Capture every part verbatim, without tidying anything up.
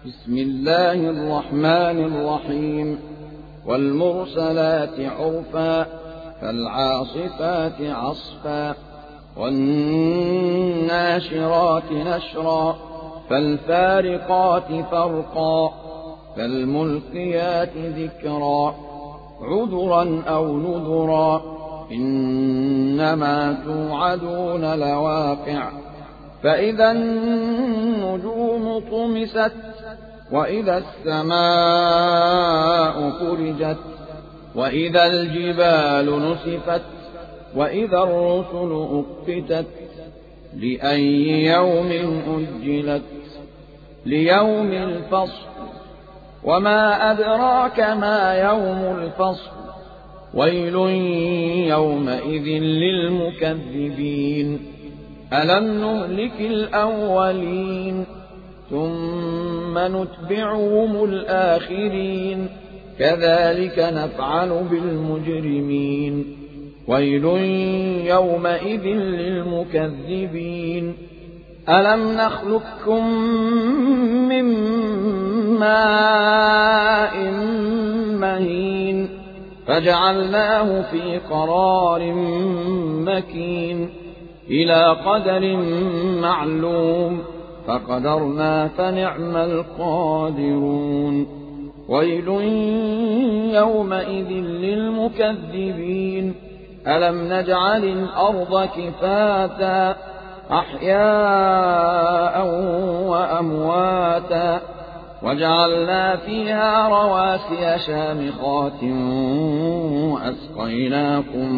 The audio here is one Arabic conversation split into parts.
بسم الله الرحمن الرحيم والمرسلات عرفا فالعاصفات عصفا والناشرات نشرا فالفارقات فرقا فالملقيات ذكرا عذرا أو نذرا إنما توعدون لواقع فإذا النجوم طمست وإذا السماء فرجت وإذا الجبال نسفت وإذا الرسل أقتت لأي يوم أجلت ليوم الفصل وما أدراك ما يوم الفصل ويل يومئذ للمكذبين ألم نهلك الأولين ثم نتبعهم الآخرين كذلك نفعل بالمجرمين ويل يومئذ للمكذبين ألم نخلقكم من ماء مهين فجعلناه في قرار مكين إلى قدر معلوم فقدرنا فنعم القادرون ويل يومئذ للمكذبين ألم نجعل الأرض كفاتا أحياء وأمواتا وجعلنا فيها رواسي شامخات وأسقيناكم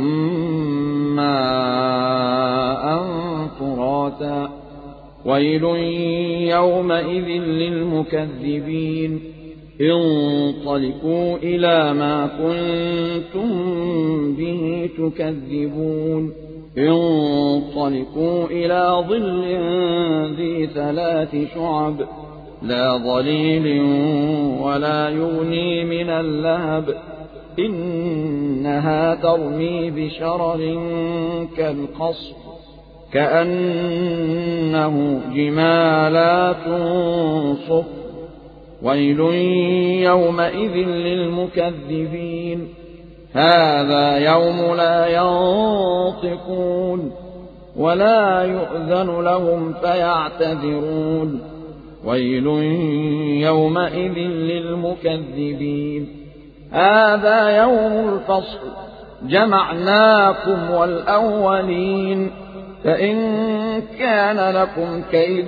ماء فراتا ويل يومئذ للمكذبين انطلقوا إلى ما كنتم به تكذبون انطلقوا إلى ظل ذي ثلاث شعب لا ظليل ولا يغني من اللهب إنها ترمي بشرر كالقصر كأنه جمالات صفر ويل يومئذ للمكذبين هذا يوم لا ينطقون ولا يؤذن لهم فيعتذرون ويل يومئذ للمكذبين هذا يوم الفصل جمعناكم والأولين فإن كان لكم كيد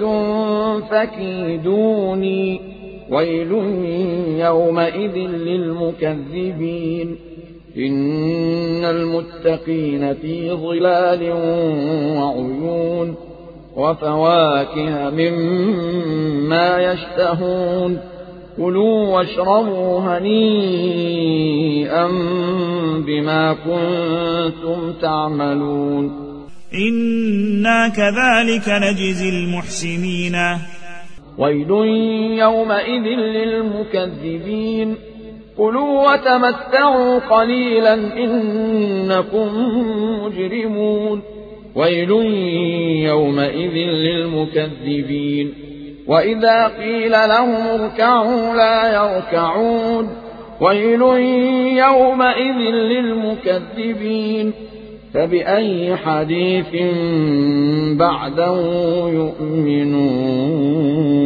فكيدوني ويل يومئذ للمكذبين إن المتقين في ظلال وعيون وفواكه مما يشتهون كلوا واشربوا هنيئا بما كنتم تعملون إنا كذلك نجزي المحسنين ويل يومئذ للمكذبين كلوا وتمتعوا قليلا إنكم مجرمون ويل يومئذ للمكذبين وإذا قيل لهم اركعوا لا يركعون ويل يومئذ للمكذبين فبأي حديث بعده يؤمنون